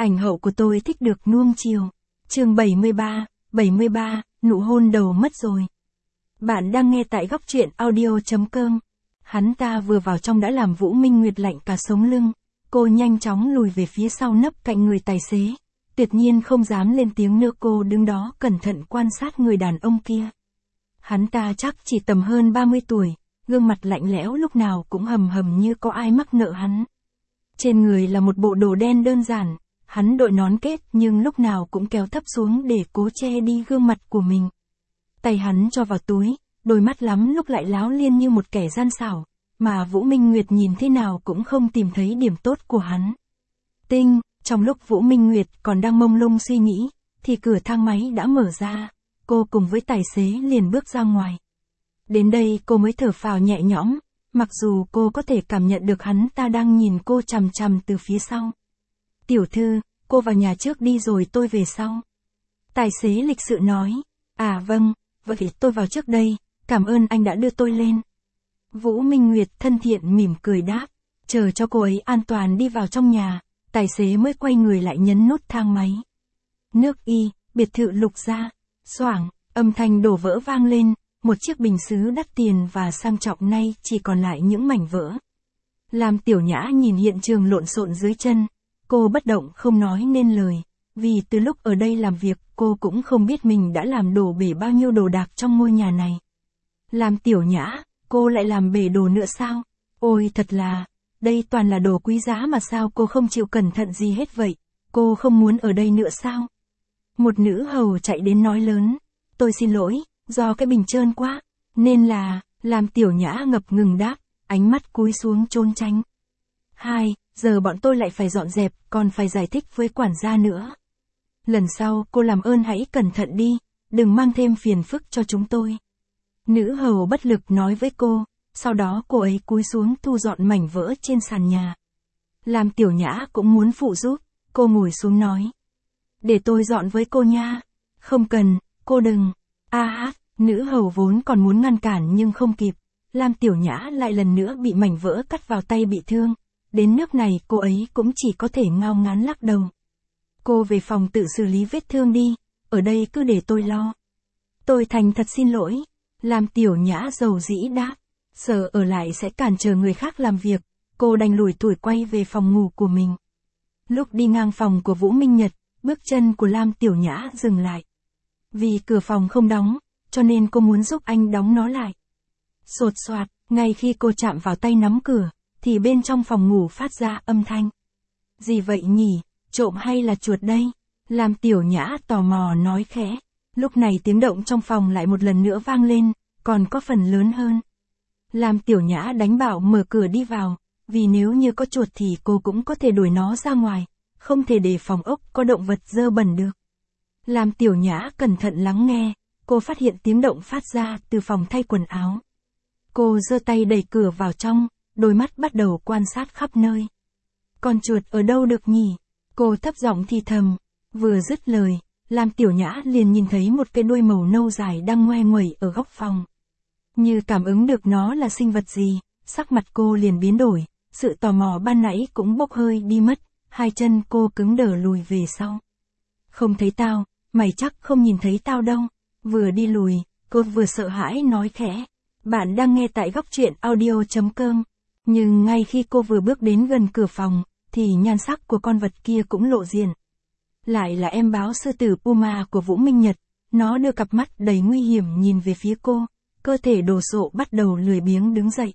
Ảnh hậu của tôi thích được nuông chiều. Chương 73, nụ hôn đầu mất rồi. Bạn đang nghe tại góc truyện audio.com. Hắn ta vừa vào trong đã làm Vũ Minh Nguyệt lạnh cả sống lưng. Cô nhanh chóng lùi về phía sau nấp cạnh người tài xế. Tuyệt nhiên không dám lên tiếng nữa, cô đứng đó cẩn thận quan sát người đàn ông kia. Hắn ta chắc chỉ tầm hơn 30 tuổi, gương mặt lạnh lẽo lúc nào cũng hầm hầm như có ai mắc nợ hắn. Trên người là một bộ đồ đen đơn giản, hắn đội nón kết nhưng lúc nào cũng kéo thấp xuống để cố che đi gương mặt của mình. Tay hắn cho vào túi, đôi mắt lắm lúc lại láo liên như một kẻ gian xảo, mà Vũ Minh Nguyệt nhìn thế nào cũng không tìm thấy điểm tốt của hắn. Trong lúc Vũ Minh Nguyệt còn đang mông lung suy nghĩ, thì cửa thang máy đã mở ra, cô cùng với tài xế liền bước ra ngoài. Đến đây cô mới thở phào nhẹ nhõm, mặc dù cô có thể cảm nhận được hắn ta đang nhìn cô chằm chằm từ phía sau. Tiểu thư, cô vào nhà trước đi rồi tôi về sau. Tài xế lịch sự nói. À vâng, vậy tôi vào trước đây, cảm ơn anh đã đưa tôi lên. Vũ Minh Nguyệt thân thiện mỉm cười đáp, chờ cho cô ấy an toàn đi vào trong nhà, tài xế mới quay người lại nhấn nút thang máy. Nước Y, biệt thự Lục gia. Xoảng, âm thanh đổ vỡ vang lên, một chiếc bình sứ đắt tiền và sang trọng nay chỉ còn lại những mảnh vỡ. Lam Tiểu Nhã nhìn hiện trường lộn xộn dưới chân, cô bất động không nói nên lời, vì từ lúc ở đây làm việc cô cũng không biết mình đã làm đổ bể bao nhiêu đồ đạc trong ngôi nhà này. Lam Tiểu Nhã, cô lại làm bể đồ nữa sao? Ôi thật là, đây toàn là đồ quý giá mà sao cô không chịu cẩn thận gì hết vậy? Cô không muốn ở đây nữa sao? Một nữ hầu chạy đến nói lớn, tôi xin lỗi, do cái bình trơn quá, nên là, Lam Tiểu Nhã ngập ngừng đáp, ánh mắt cúi xuống trốn tránh. Giờ bọn tôi lại phải dọn dẹp, còn phải giải thích với quản gia nữa. Lần sau cô làm ơn hãy cẩn thận đi, đừng mang thêm phiền phức cho chúng tôi. Nữ hầu bất lực nói với cô, sau đó cô ấy cúi xuống thu dọn mảnh vỡ trên sàn nhà. Lam Tiểu Nhã cũng muốn phụ giúp, cô ngồi xuống nói. Để tôi dọn với cô nha. Không cần, cô đừng. Nữ hầu vốn còn muốn ngăn cản nhưng không kịp. Lam Tiểu Nhã lại lần nữa bị mảnh vỡ cắt vào tay bị thương. Đến nước này cô ấy cũng chỉ có thể ngao ngán lắc đầu. Cô về phòng tự xử lý vết thương đi, ở đây cứ để tôi lo. Tôi thành thật xin lỗi. Lam Tiểu Nhã dầu dĩ đáp, sợ ở lại sẽ cản trở người khác làm việc, cô đành lủi thủi quay về phòng ngủ của mình. Lúc đi ngang phòng của Vũ Minh Nhật, bước chân của Lam Tiểu Nhã dừng lại. Vì cửa phòng không đóng, cho nên cô muốn giúp anh đóng nó lại. Sột soạt, ngay khi cô chạm vào tay nắm cửa, thì bên trong phòng ngủ phát ra âm thanh. Gì vậy nhỉ, trộm hay là chuột đây? Lam Tiểu Nhã tò mò nói khẽ. Lúc này tiếng động trong phòng lại một lần nữa vang lên, còn có phần lớn hơn. Lam Tiểu Nhã đánh bảo mở cửa đi vào, vì nếu như có chuột thì cô cũng có thể đuổi nó ra ngoài, không thể để phòng ốc có động vật dơ bẩn được. Lam Tiểu Nhã cẩn thận lắng nghe, cô phát hiện tiếng động phát ra từ phòng thay quần áo. Cô giơ tay đẩy cửa vào trong, đôi mắt bắt đầu quan sát khắp nơi. Con chuột ở đâu được nhỉ? Cô thấp giọng thì thầm, vừa dứt lời, Lam Tiểu Nhã liền nhìn thấy một cái đuôi màu nâu dài đang ngoe nguẩy ở góc phòng. Như cảm ứng được nó là sinh vật gì, sắc mặt cô liền biến đổi, sự tò mò ban nãy cũng bốc hơi đi mất, hai chân cô cứng đờ lùi về sau. Không thấy tao, mày chắc không nhìn thấy tao đâu. Vừa đi lùi, cô vừa sợ hãi nói khẽ. Bạn đang nghe tại góc truyện audio.com. Nhưng ngay khi cô vừa bước đến gần cửa phòng, thì nhan sắc của con vật kia cũng lộ diện. Lại là em báo sư tử Puma của Vũ Minh Nhật, nó đưa cặp mắt đầy nguy hiểm nhìn về phía cô, cơ thể đồ sộ bắt đầu lười biếng đứng dậy.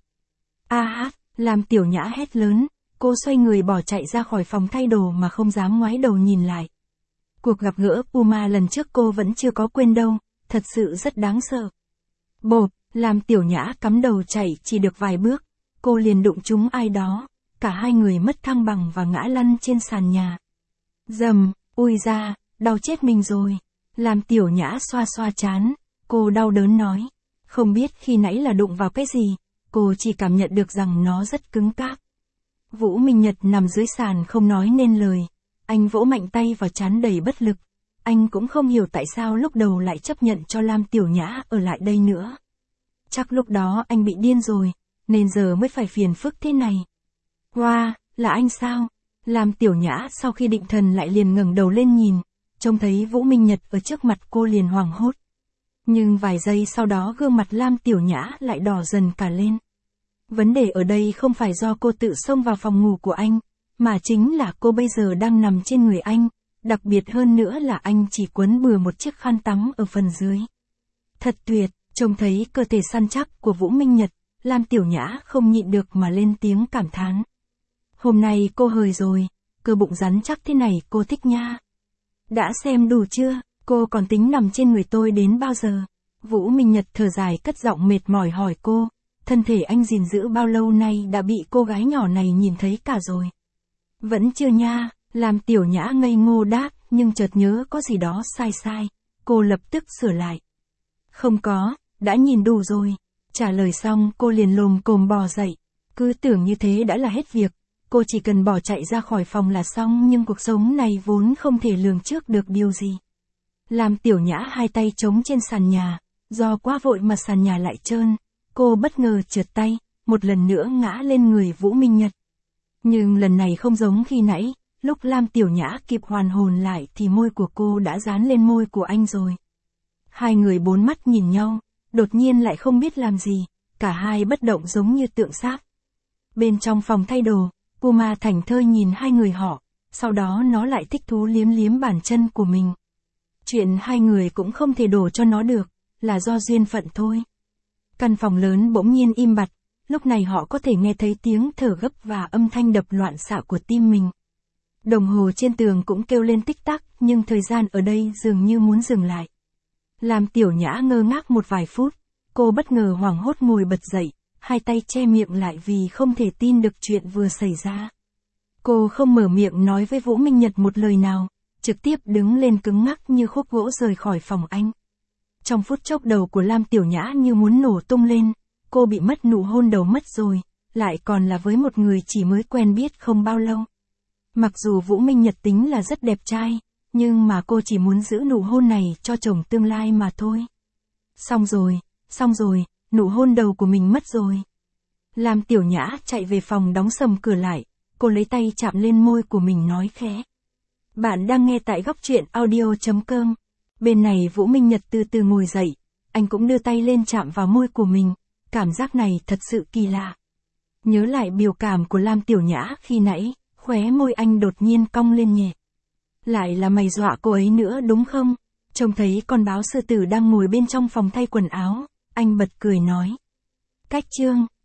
Lam Tiểu Nhã hét lớn, cô xoay người bỏ chạy ra khỏi phòng thay đồ mà không dám ngoái đầu nhìn lại. Cuộc gặp gỡ Puma lần trước cô vẫn chưa có quên đâu, thật sự rất đáng sợ. Bộp, Lam Tiểu Nhã cắm đầu chạy chỉ được vài bước, cô liền đụng trúng ai đó, cả hai người mất thăng bằng và ngã lăn trên sàn nhà. Dầm, ui da, đau chết mình rồi. Lam Tiểu Nhã xoa xoa trán, cô đau đớn nói, không biết khi nãy là đụng vào cái gì, cô chỉ cảm nhận được rằng nó rất cứng cáp. Vũ Minh Nhật nằm dưới sàn không nói nên lời, anh vỗ mạnh tay vào trán đầy bất lực. Anh cũng không hiểu tại sao lúc đầu lại chấp nhận cho Lam Tiểu Nhã ở lại đây nữa. Chắc lúc đó anh bị điên rồi, nên giờ mới phải phiền phức thế này. Wow, là anh sao? Lam Tiểu Nhã sau khi định thần lại liền ngẩng đầu lên nhìn, trông thấy Vũ Minh Nhật ở trước mặt cô liền hoảng hốt. Nhưng vài giây sau đó gương mặt Lam Tiểu Nhã lại đỏ dần cả lên. Vấn đề ở đây không phải do cô tự xông vào phòng ngủ của anh, mà chính là cô bây giờ đang nằm trên người anh, đặc biệt hơn nữa là anh chỉ quấn bừa một chiếc khăn tắm ở phần dưới. Thật tuyệt, trông thấy cơ thể săn chắc của Vũ Minh Nhật, Lam Tiểu Nhã không nhịn được mà lên tiếng cảm thán. Hôm nay cô hời rồi, cơ bụng rắn chắc thế này cô thích nha. Đã xem đủ chưa, cô còn tính nằm trên người tôi đến bao giờ? Vũ Minh Nhật thở dài cất giọng mệt mỏi hỏi cô, thân thể anh gìn giữ bao lâu nay đã bị cô gái nhỏ này nhìn thấy cả rồi. Vẫn chưa nha, Lam Tiểu Nhã ngây ngô đáp, nhưng chợt nhớ có gì đó sai sai, cô lập tức sửa lại. Không có, đã nhìn đủ rồi. Trả lời xong cô liền lồm cồm bò dậy, cứ tưởng như thế đã là hết việc, cô chỉ cần bỏ chạy ra khỏi phòng là xong, nhưng cuộc sống này vốn không thể lường trước được điều gì. Lam Tiểu Nhã hai tay chống trên sàn nhà, do quá vội mà sàn nhà lại trơn, cô bất ngờ trượt tay, một lần nữa ngã lên người Vũ Minh Nhật. Nhưng lần này không giống khi nãy, lúc Lam Tiểu Nhã kịp hoàn hồn lại thì môi của cô đã dán lên môi của anh rồi. Hai người bốn mắt nhìn nhau, đột nhiên lại không biết làm gì, cả hai bất động giống như tượng sáp. Bên trong phòng thay đồ, Puma thảnh thơi nhìn hai người họ, sau đó nó lại thích thú liếm liếm bàn chân của mình. Chuyện hai người cũng không thể đổ cho nó được, là do duyên phận thôi. Căn phòng lớn bỗng nhiên im bặt, lúc này họ có thể nghe thấy tiếng thở gấp và âm thanh đập loạn xạ của tim mình. Đồng hồ trên tường cũng kêu lên tích tắc, nhưng thời gian ở đây dường như muốn dừng lại. Lam Tiểu Nhã ngơ ngác một vài phút, cô bất ngờ hoảng hốt ngồi bật dậy, hai tay che miệng lại vì không thể tin được chuyện vừa xảy ra. Cô không mở miệng nói với Vũ Minh Nhật một lời nào, trực tiếp đứng lên cứng ngắc như khúc gỗ rời khỏi phòng anh. Trong phút chốc đầu của Lam Tiểu Nhã như muốn nổ tung lên, cô bị mất nụ hôn đầu mất rồi, lại còn là với một người chỉ mới quen biết không bao lâu. Mặc dù Vũ Minh Nhật tính là rất đẹp trai, nhưng mà cô chỉ muốn giữ nụ hôn này cho chồng tương lai mà thôi. Xong rồi, nụ hôn đầu của mình mất rồi. Lam Tiểu Nhã chạy về phòng đóng sầm cửa lại, cô lấy tay chạm lên môi của mình nói khẽ. Bạn đang nghe tại góc truyện audio.com. Bên này Vũ Minh Nhật từ từ ngồi dậy, anh cũng đưa tay lên chạm vào môi của mình, cảm giác này thật sự kỳ lạ. Nhớ lại biểu cảm của Lam Tiểu Nhã khi nãy, khóe môi anh đột nhiên cong lên nhẹ. Lại là mày dọa cô ấy nữa đúng không? Trông thấy con báo sư tử đang ngồi bên trong phòng thay quần áo, anh bật cười nói. Cách chương